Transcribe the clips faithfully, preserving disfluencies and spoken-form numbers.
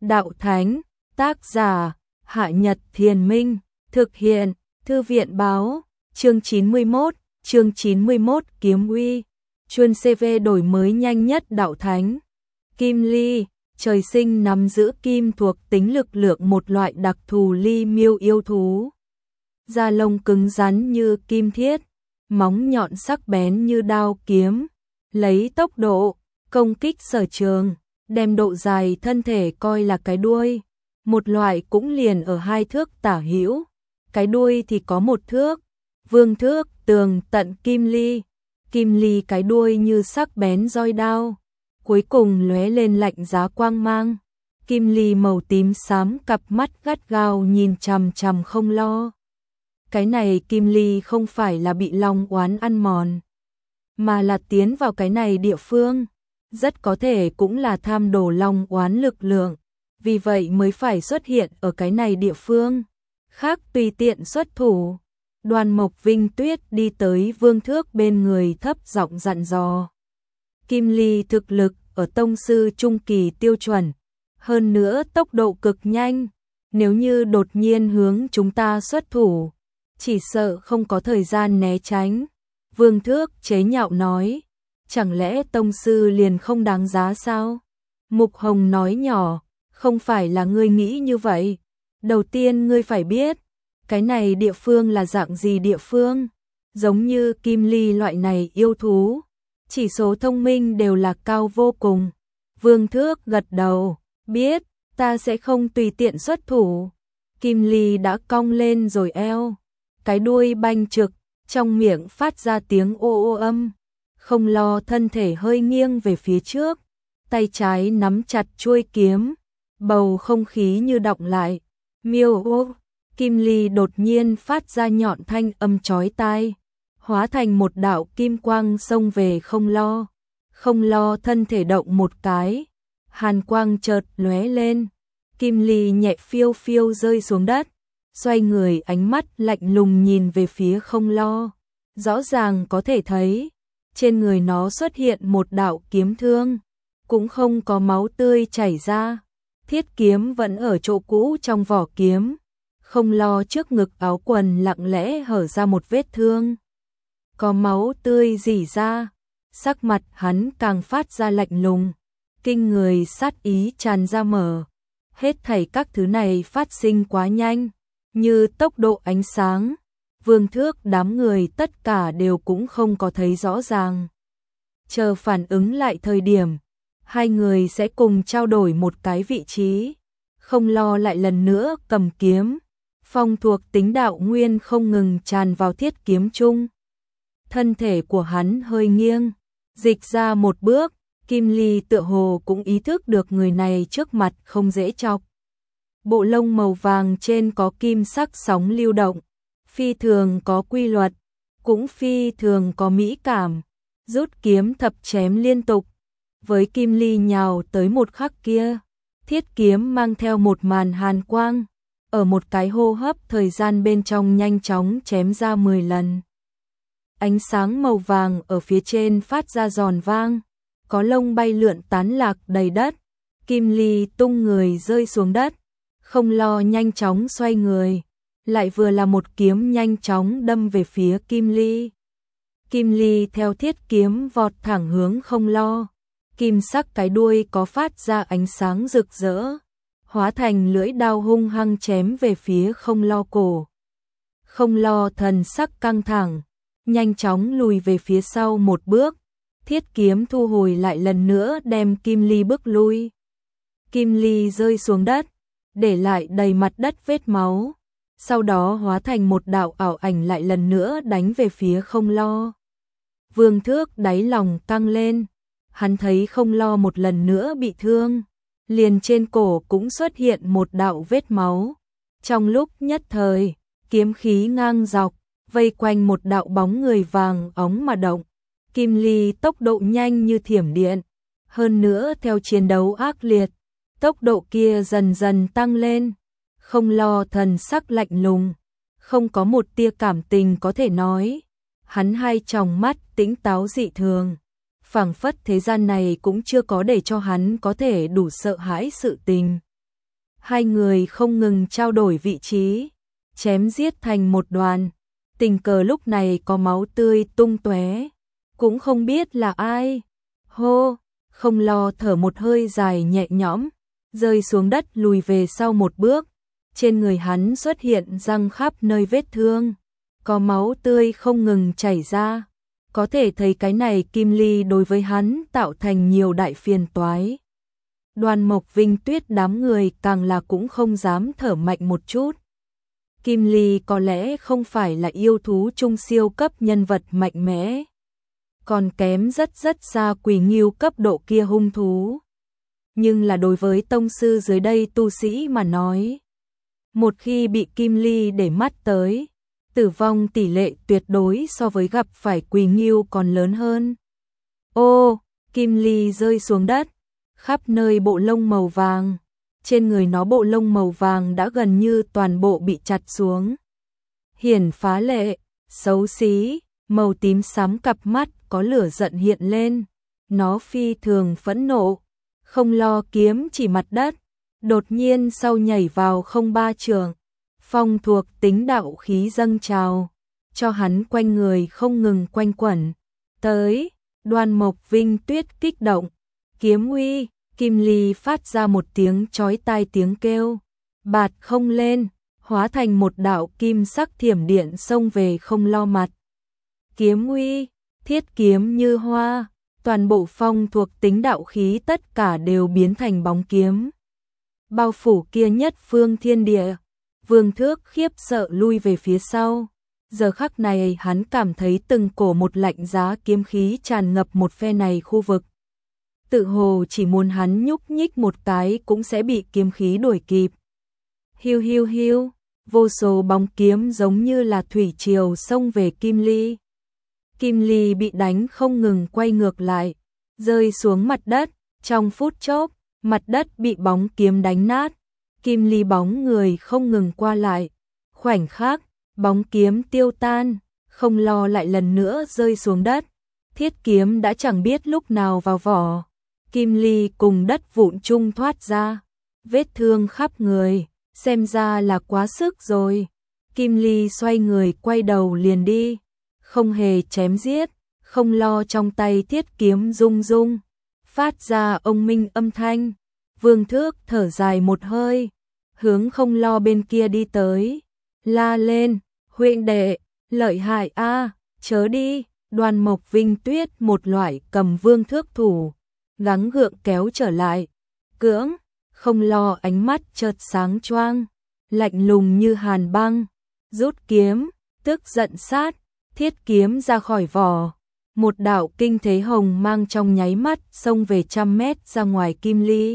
Đạo Thánh, tác giả, Hạ Nhật Thiền Minh, thực hiện, Thư viện báo, chương chín mươi mốt, chương chín mươi mốt Kiếm Uy, chuyên xê vê đổi mới nhanh nhất Đạo Thánh. Kim Ly, trời sinh nắm giữ kim thuộc tính lực lượng, một loại đặc thù ly miêu yêu thú. Da lông cứng rắn như kim thiết, móng nhọn sắc bén như đao kiếm, lấy tốc độ, công kích sở trường, đem độ dài thân thể coi là cái đuôi, một loại cũng liền ở hai thước tả hữu, cái đuôi thì có một thước, vương thước, tường tận Kim Ly. Kim Ly cái đuôi như sắc bén roi đao, cuối cùng lóe lên lạnh giá quang mang. Kim Ly màu tím xám, cặp mắt gắt gao nhìn chằm chằm Không Lo. Cái này Kim Ly không phải là bị long oán ăn mòn, mà là tiến vào cái này địa phương, rất có thể cũng là tham đồ long oán lực lượng, vì vậy mới phải xuất hiện ở cái này địa phương. Khác tùy tiện xuất thủ. Đoàn Mộc Vinh Tuyết đi tới Vương Thước bên người, thấp giọng dặn dò. Kim Ly thực lực ở tông sư trung kỳ tiêu chuẩn, hơn nữa tốc độ cực nhanh, nếu như đột nhiên hướng chúng ta xuất thủ, chỉ sợ không có thời gian né tránh. Vương Thước chế nhạo nói, chẳng lẽ tông sư liền không đáng giá sao? Mục Hồng nói nhỏ, không phải là ngươi nghĩ như vậy. Đầu tiên ngươi phải biết, cái này địa phương là dạng gì địa phương? Giống như Kim Ly loại này yêu thú, chỉ số thông minh đều là cao vô cùng. Vương Thước gật đầu, biết, ta sẽ không tùy tiện xuất thủ. Kim Ly đã cong lên rồi eo, cái đuôi banh trực, trong miệng phát ra tiếng ô ô âm. Không Lo thân thể hơi nghiêng về phía trước, tay trái nắm chặt chuôi kiếm, bầu không khí như đọng lại. Miêu ô, Kim Ly đột nhiên phát ra nhọn thanh âm chói tai, hóa thành một đạo kim quang xông về Không Lo. Không Lo thân thể động một cái, hàn quang chợt lóe lên, Kim Ly nhẹ phiêu phiêu rơi xuống đất, xoay người, ánh mắt lạnh lùng nhìn về phía Không Lo. Rõ ràng có thể thấy, trên người nó xuất hiện một đạo kiếm thương, cũng không có máu tươi chảy ra, thiết kiếm vẫn ở chỗ cũ trong vỏ kiếm. Không Lo trước ngực áo quần lặng lẽ hở ra một vết thương, có máu tươi rỉ ra, sắc mặt hắn càng phát ra lạnh lùng, kinh người sát ý tràn ra mở. Hết thảy các thứ này phát sinh quá nhanh, như tốc độ ánh sáng. Vương Thước đám người tất cả đều cũng không có thấy rõ ràng. Chờ phản ứng lại thời điểm, hai người sẽ cùng trao đổi một cái vị trí. Không Lo lại lần nữa cầm kiếm, phong thuộc tính đạo nguyên không ngừng tràn vào thiết kiếm chung. Thân thể của hắn hơi nghiêng, dịch ra một bước, Kim Ly tựa hồ cũng ý thức được người này trước mặt không dễ chọc. Bộ lông màu vàng trên có kim sắc sóng lưu động, phi thường có quy luật, cũng phi thường có mỹ cảm, rút kiếm thập chém liên tục. Với Kim Ly nhào tới một khắc kia, thiết kiếm mang theo một màn hàn quang, ở một cái hô hấp thời gian bên trong nhanh chóng chém ra mười lần. Ánh sáng màu vàng ở phía trên phát ra giòn vang, có lông bay lượn tán lạc đầy đất. Kim Ly tung người rơi xuống đất, Không Lo nhanh chóng xoay người, lại vừa là một kiếm nhanh chóng đâm về phía Kim Ly. Kim Ly theo thiết kiếm vọt thẳng hướng Không Lo, kim sắc cái đuôi có phát ra ánh sáng rực rỡ, hóa thành lưỡi đao hung hăng chém về phía Không Lo cổ. Không Lo thần sắc căng thẳng, nhanh chóng lùi về phía sau một bước, thiết kiếm thu hồi lại lần nữa đem Kim Ly bước lui. Kim Ly rơi xuống đất, để lại đầy mặt đất vết máu, sau đó hóa thành một đạo ảo ảnh lại lần nữa đánh về phía Không Lo. Vương Thước đáy lòng căng lên, hắn thấy Không Lo một lần nữa bị thương, liền trên cổ cũng xuất hiện một đạo vết máu. Trong lúc nhất thời, kiếm khí ngang dọc, vây quanh một đạo bóng người vàng óng mà động. Kim Ly tốc độ nhanh như thiểm điện, hơn nữa theo chiến đấu ác liệt, tốc độ kia dần dần tăng lên. Không Lo thần sắc lạnh lùng, không có một tia cảm tình có thể nói, hắn hai tròng mắt tĩnh táo dị thường, phảng phất thế gian này cũng chưa có để cho hắn có thể đủ sợ hãi sự tình. Hai người không ngừng trao đổi vị trí, chém giết thành một đoàn. Tình cờ lúc này có máu tươi tung tóe, cũng không biết là ai. Hô, Không Lo thở một hơi dài nhẹ nhõm, rơi xuống đất lùi về sau một bước. Trên người hắn xuất hiện răng khắp nơi vết thương, có máu tươi không ngừng chảy ra. Có thể thấy cái này Kim Ly đối với hắn tạo thành nhiều đại phiền toái. Đoan Mộc Vinh Tuyết đám người càng là cũng không dám thở mạnh một chút. Kim Ly có lẽ không phải là yêu thú trung siêu cấp nhân vật mạnh mẽ, còn kém rất rất xa Quỷ Ngưu cấp độ kia hung thú. Nhưng là đối với tông sư dưới đây tu sĩ mà nói, một khi bị Kim Ly để mắt tới, tử vong tỷ lệ tuyệt đối so với gặp phải Quỷ Ngưu còn lớn hơn. Ô, Kim Ly rơi xuống đất, khắp nơi bộ lông màu vàng, trên người nó bộ lông màu vàng đã gần như toàn bộ bị chặt xuống. Hiển phá lệ, xấu xí, màu tím xám cặp mắt có lửa giận hiện lên, nó phi thường phẫn nộ, Không Lo kiếm chỉ mặt đất, đột nhiên sau nhảy vào không ba trường, phong thuộc tính đạo khí dâng trào, cho hắn quanh người không ngừng quanh quẩn. Tới, Đoan Mộc Vinh Tuyết kích động, kiếm uy, Kim Ly phát ra một tiếng chói tai tiếng kêu, bạt không lên, hóa thành một đạo kim sắc thiểm điện xông về Không Lo mặt. Kiếm uy, thiết kiếm như hoa, toàn bộ phong thuộc tính đạo khí tất cả đều biến thành bóng kiếm. Bao phủ kia nhất phương thiên địa, Vương Thước khiếp sợ lui về phía sau. Giờ khắc này hắn cảm thấy từng cổ một lạnh giá kiếm khí tràn ngập một phe này khu vực. Tự hồ chỉ muốn hắn nhúc nhích một cái cũng sẽ bị kiếm khí đuổi kịp. Hiu hiu hiu, vô số bóng kiếm giống như là thủy triều xông về Kim Ly. Kim Ly bị đánh không ngừng quay ngược lại, rơi xuống mặt đất, trong phút chốc, mặt đất bị bóng kiếm đánh nát. Kim Ly bóng người không ngừng qua lại, khoảnh khắc, bóng kiếm tiêu tan, Không Lo lại lần nữa rơi xuống đất. Thiết kiếm đã chẳng biết lúc nào vào vỏ. Kim Ly cùng đất vụn chung thoát ra, vết thương khắp người, xem ra là quá sức rồi. Kim Ly xoay người quay đầu liền đi, không hề chém giết. Không Lo trong tay thiết kiếm rung rung, phát ra ông minh âm thanh. Vương Thước thở dài một hơi, hướng Không Lo bên kia đi tới, la lên, huynh đệ, lợi hại a, chớ đi. Đoan Mộc Vinh Tuyết một loại cầm Vương Thước thủ, gắng gượng kéo trở lại. Cưỡng, Không Lo ánh mắt chợt sáng choang, lạnh lùng như hàn băng, rút kiếm, tức giận sát, thiết kiếm ra khỏi vỏ. Một đạo kinh thế hồng mang trong nháy mắt xông về trăm mét ra ngoài Kim Ly.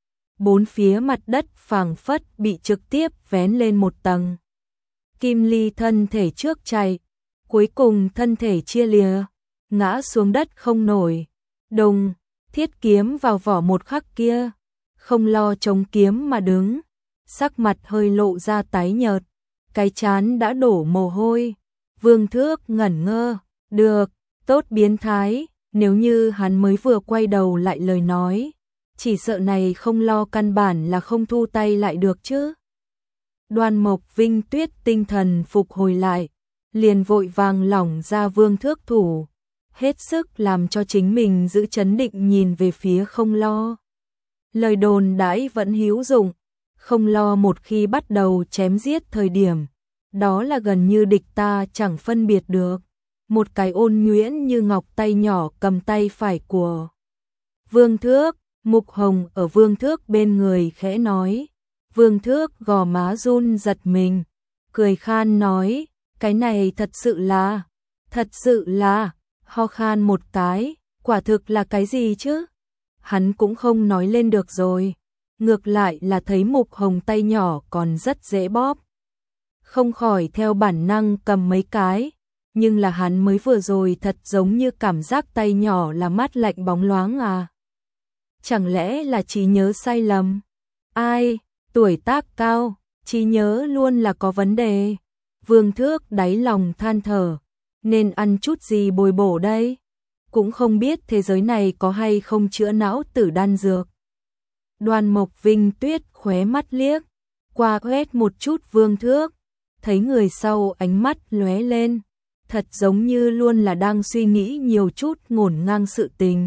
Bốn phía mặt đất phảng phất bị trực tiếp vén lên một tầng. Kim Ly thân thể trước chạy, cuối cùng thân thể chia lìa, ngã xuống đất không nổi. Đùng, thiết kiếm vào vỏ một khắc kia, Không Lo chống kiếm mà đứng, sắc mặt hơi lộ ra tái nhợt, cái trán đã đổ mồ hôi. Vương Thước ngẩn ngơ, được, tốt biến thái, nếu như hắn mới vừa quay đầu lại lời nói, chỉ sợ này Không Lo căn bản là không thu tay lại được chứ. Đoan Mộc Vinh Tuyết tinh thần phục hồi lại, liền vội vàng lỏng ra Vương Thước thủ, hết sức làm cho chính mình giữ chấn định nhìn về phía Không Lo. Lời đồn đãi vẫn hữu dụng, Không Lo một khi bắt đầu chém giết thời điểm, đó là gần như địch ta chẳng phân biệt được. Một cái ôn nhuyễn như ngọc tay nhỏ cầm tay phải của Vương Thước. Mục Hồng ở Vương Thước bên người khẽ nói. Vương Thước gò má run giật mình, cười khan nói, cái này thật sự là, thật sự là, ho khan một cái, quả thực là cái gì chứ? Hắn cũng không nói lên được rồi, ngược lại là thấy Mục Hồng tay nhỏ còn rất dễ bóp. Không khỏi theo bản năng cầm mấy cái, nhưng là hắn mới vừa rồi thật giống như cảm giác tay nhỏ là mát lạnh bóng loáng à. Chẳng lẽ là trí nhớ sai lầm? Ai, tuổi tác cao, trí nhớ luôn là có vấn đề. Vương Thước đáy lòng than thở, nên ăn chút gì bồi bổ đây? Cũng không biết thế giới này có hay không chữa não tử đan dược. Đoan Mộc Vinh Tuyết khóe mắt liếc qua quét một chút Vương Thước, thấy người sau ánh mắt lóe lên, thật giống như luôn là đang suy nghĩ nhiều chút ngổn ngang sự tình.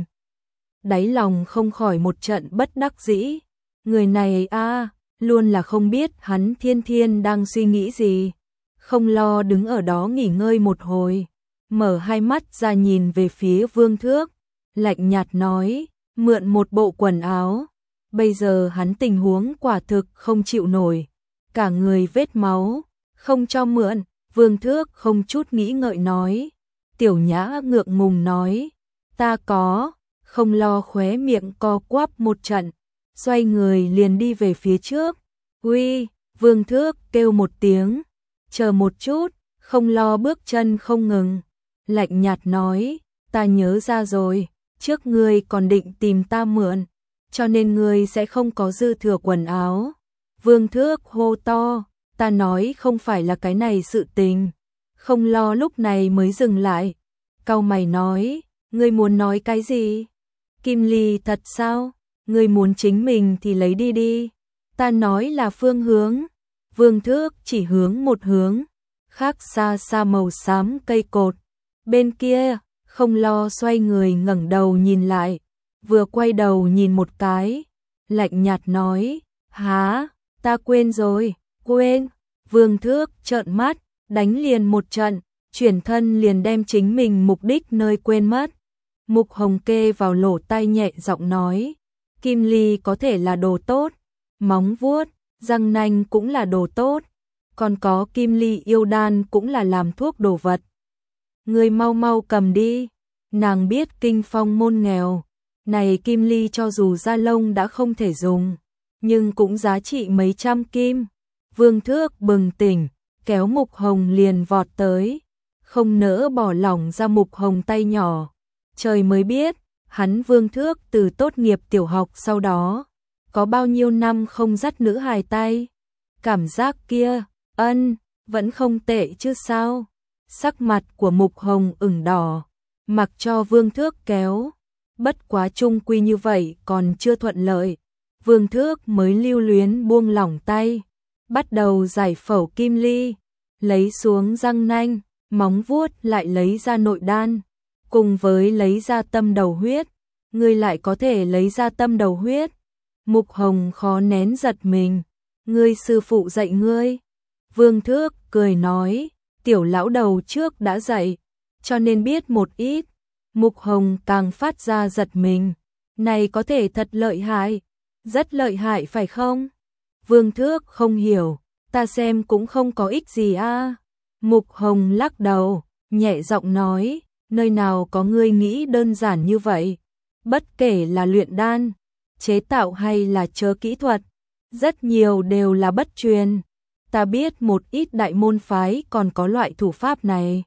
Đáy lòng không khỏi một trận bất đắc dĩ, người này a, luôn là không biết hắn thiên thiên đang suy nghĩ gì. Không lo đứng ở đó nghỉ ngơi một hồi, mở hai mắt ra nhìn về phía Vương Thước, lạnh nhạt nói, mượn một bộ quần áo. Bây giờ hắn tình huống quả thực không chịu nổi, cả người vết máu, không cho mượn. Vương Thước không chút nghĩ ngợi nói. Tiểu Nhã ngượng ngùng nói, ta có, không lo, khóe miệng co quắp một trận, xoay người liền đi về phía trước. Uy, Vương Thước kêu một tiếng, chờ một chút. Không lo bước chân không ngừng, lạnh nhạt nói, ta nhớ ra rồi, trước ngươi còn định tìm ta mượn, cho nên ngươi sẽ không có dư thừa quần áo. Vương Thước hô to, ta nói không phải là cái này sự tình. Không lo lúc này mới dừng lại, cau mày nói, ngươi muốn nói cái gì? Kim Ly thật sao? Ngươi muốn chính mình thì lấy đi đi. Ta nói là phương hướng. Vương Thước chỉ hướng một hướng, khác xa xa màu xám cây cột. Bên kia, không lo xoay người ngẩng đầu nhìn lại, vừa quay đầu nhìn một cái, lạnh nhạt nói, há, ta quên rồi, quên. Vương Thước trợn mắt, đánh liền một trận, chuyển thân liền đem chính mình mục đích nơi quên mất. Mục Hồng kê vào lỗ tai nhẹ giọng nói, Kim Ly có thể là đồ tốt, móng vuốt, răng nanh cũng là đồ tốt, còn có Kim Ly yêu đan cũng là làm thuốc đồ vật. Người mau mau cầm đi, nàng biết Kinh Phong môn nghèo, này Kim Ly cho dù da lông đã không thể dùng, nhưng cũng giá trị mấy trăm kim. Vương Thước bừng tỉnh, kéo Mục Hồng liền vọt tới, không nỡ bỏ lỏng ra Mục Hồng tay nhỏ. Trời mới biết, hắn Vương Thước từ tốt nghiệp tiểu học sau đó, có bao nhiêu năm không dắt nữ hài tay. Cảm giác kia, ân, vẫn không tệ chứ sao. Sắc mặt của Mục Hồng ửng đỏ, mặc cho Vương Thước kéo. Bất quá chung quy như vậy còn chưa thuận lợi. Vương Thước mới lưu luyến buông lỏng tay, bắt đầu giải phẫu Kim Ly, lấy xuống răng nanh, móng vuốt lại lấy ra nội đan, cùng với lấy ra tâm đầu huyết. Ngươi lại có thể lấy ra tâm đầu huyết? Mục Hồng khó nén giật mình, ngươi sư phụ dạy ngươi? Vương Thước cười nói, tiểu lão đầu trước đã dạy, cho nên biết một ít. Mục Hồng càng phát ra giật mình, này có thể thật lợi hại, rất lợi hại phải không? Vương Thước không hiểu, ta xem cũng không có ích gì a. Mục Hồng lắc đầu, nhẹ giọng nói, nơi nào có ngươi nghĩ đơn giản như vậy. Bất kể là luyện đan, chế tạo hay là chớ kỹ thuật, rất nhiều đều là bất truyền. Ta biết một ít đại môn phái còn có loại thủ pháp này.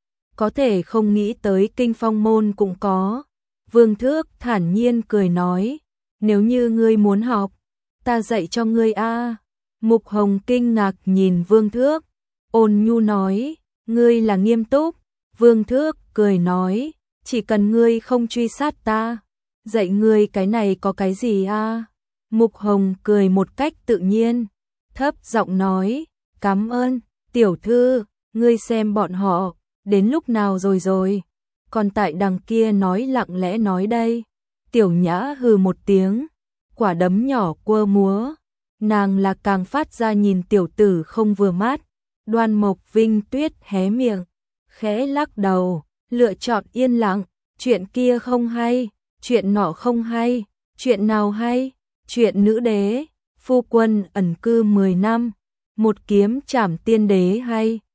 Có thể không nghĩ tới Kinh Phong môn cũng có. Vương Thước thản nhiên cười nói, nếu như ngươi muốn học, ta dạy cho ngươi a. Mục Hồng kinh ngạc nhìn Vương Thước, ôn nhu nói, ngươi là nghiêm túc? Vương Thước cười nói, chỉ cần ngươi không truy sát ta, dạy ngươi cái này có cái gì a? Mục Hồng cười một cách tự nhiên, thấp giọng nói, cảm ơn, tiểu thư, ngươi xem bọn họ, đến lúc nào rồi rồi, còn tại đằng kia nói lặng lẽ nói đây. Tiểu Nhã hừ một tiếng, quả đấm nhỏ quơ múa, nàng là càng phát ra nhìn tiểu tử không vừa mắt. Đoan Mộc Vinh Tuyết hé miệng, khẽ lắc đầu, lựa chọn yên lặng, chuyện kia không hay, chuyện nọ không hay, chuyện nào hay, chuyện nữ đế, phu quân ẩn cư mười năm, một kiếm trảm tiên đế hay.